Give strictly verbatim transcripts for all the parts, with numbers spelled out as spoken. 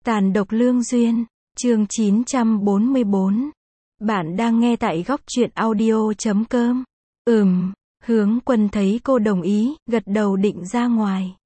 Tàn độc lương duyên, chương chín trăm bốn mươi bốn. Bạn đang nghe tại góc truyện audio chấm com. Ừm, Hướng Quân thấy cô đồng ý, gật đầu định ra ngoài.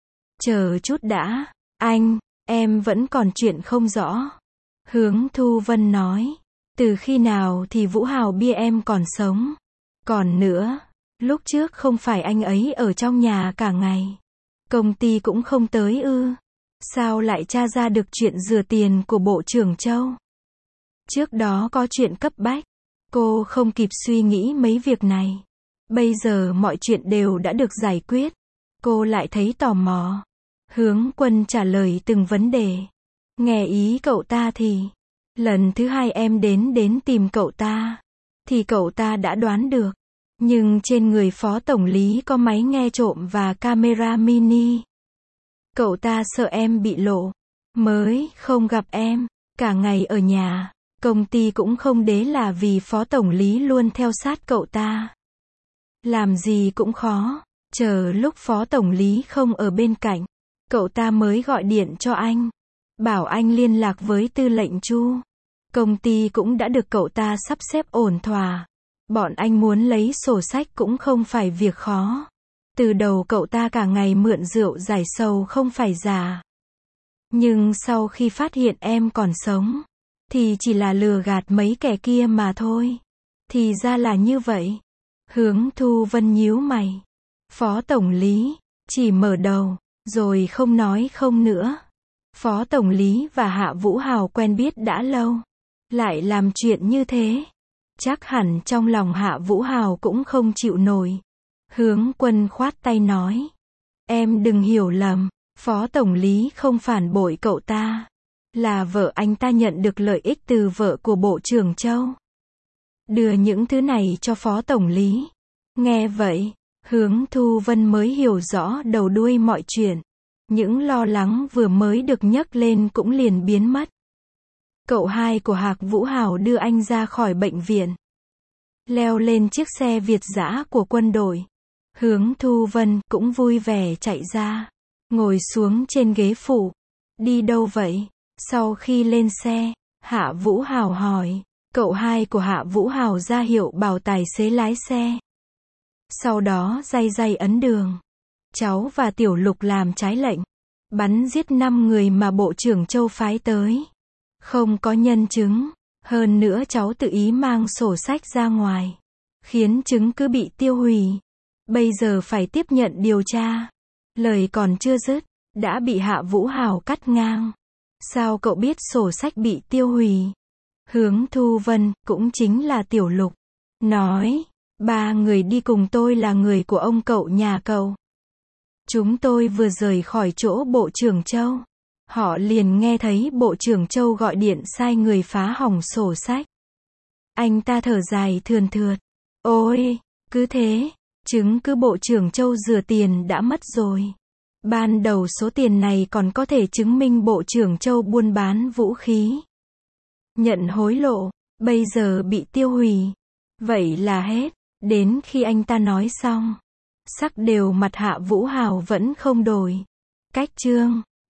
Chờ chút đã, anh, em vẫn còn chuyện không rõ. Hướng Thu Vân nói, từ khi nào thì Vũ Hào bia em còn sống? Còn nữa, lúc trước không phải anh ấy ở trong nhà cả ngày. Công ty cũng không tới ư? Sao lại tra ra được chuyện rửa tiền của Bộ trưởng Châu? Trước đó có chuyện cấp bách. Cô không kịp suy nghĩ mấy việc này. Bây giờ mọi chuyện đều đã được giải quyết. Cô lại thấy tò mò. Hướng Quân trả lời từng vấn đề. Nghe ý cậu ta thì, lần thứ hai em đến đến tìm cậu ta, thì cậu ta đã đoán được. Nhưng trên người phó tổng lý có máy nghe trộm và camera mini. Cậu ta sợ em bị lộ, mới không gặp em. Cả ngày ở nhà, công ty cũng không đế là vì phó tổng lý luôn theo sát cậu ta. Làm gì cũng khó, chờ lúc phó tổng lý không ở bên cạnh, cậu ta mới gọi điện cho anh, bảo anh liên lạc với tư lệnh Chu. Công ty cũng đã được cậu ta sắp xếp ổn thỏa. Bọn anh muốn lấy sổ sách cũng không phải việc khó. Từ đầu cậu ta cả ngày mượn rượu giải sầu không phải giả. Nhưng sau khi phát hiện em còn sống, thì chỉ là lừa gạt mấy kẻ kia mà thôi. Thì ra là như vậy. Hướng Thu Vân nhíu mày. Phó tổng lý, chỉ mở đầu, rồi không nói không nữa. Phó tổng lý và Hạ Vũ Hào quen biết đã lâu. Lại làm chuyện như thế. Chắc hẳn trong lòng Hạ Vũ Hào cũng không chịu nổi. Hướng Quân khoát tay nói. Em đừng hiểu lầm, phó tổng lý không phản bội cậu ta. Là vợ anh ta nhận được lợi ích từ vợ của Bộ trưởng Châu. Đưa những thứ này cho phó tổng lý. Nghe vậy, Hướng Thu Vân mới hiểu rõ đầu đuôi mọi chuyện. Những lo lắng vừa mới được nhấc lên cũng liền biến mất. Cậu hai của Hạc Vũ Hào đưa anh ra khỏi bệnh viện. Leo lên chiếc xe Việt dã của quân đội. Hướng Thu Vân cũng vui vẻ chạy ra. Ngồi xuống trên ghế phụ. Đi đâu vậy? Sau khi lên xe, Hạ Vũ Hào hỏi. Cậu hai của Hạ Vũ Hào ra hiệu bảo tài xế lái xe. Sau đó day day ấn đường. Cháu và Tiểu Lục làm trái lệnh. Bắn giết năm người mà Bộ trưởng Châu phái tới. Không có nhân chứng. Hơn nữa cháu tự ý mang sổ sách ra ngoài. Khiến chứng cứ bị tiêu hủy. Bây giờ phải tiếp nhận điều tra. Lời còn chưa dứt, đã bị Hạ Vũ Hào cắt ngang. Sao cậu biết sổ sách bị tiêu hủy? Hướng Thu Vân, cũng chính là Tiểu Lục. Nói, ba người đi cùng tôi là người của ông cậu nhà cậu. Chúng tôi vừa rời khỏi chỗ Bộ trưởng Châu. Họ liền nghe thấy Bộ trưởng Châu gọi điện sai người phá hỏng sổ sách. Anh ta thở dài thườn thượt. Ôi, cứ thế, chứng cứ Bộ trưởng Châu rửa tiền đã mất rồi. Ban đầu số tiền này còn có thể chứng minh Bộ trưởng Châu buôn bán vũ khí. Nhận hối lộ, bây giờ bị tiêu hủy. Vậy là hết. Đến khi anh ta nói xong, sắc đều mặt Hạ Vũ Hào vẫn không đổi. Cách chương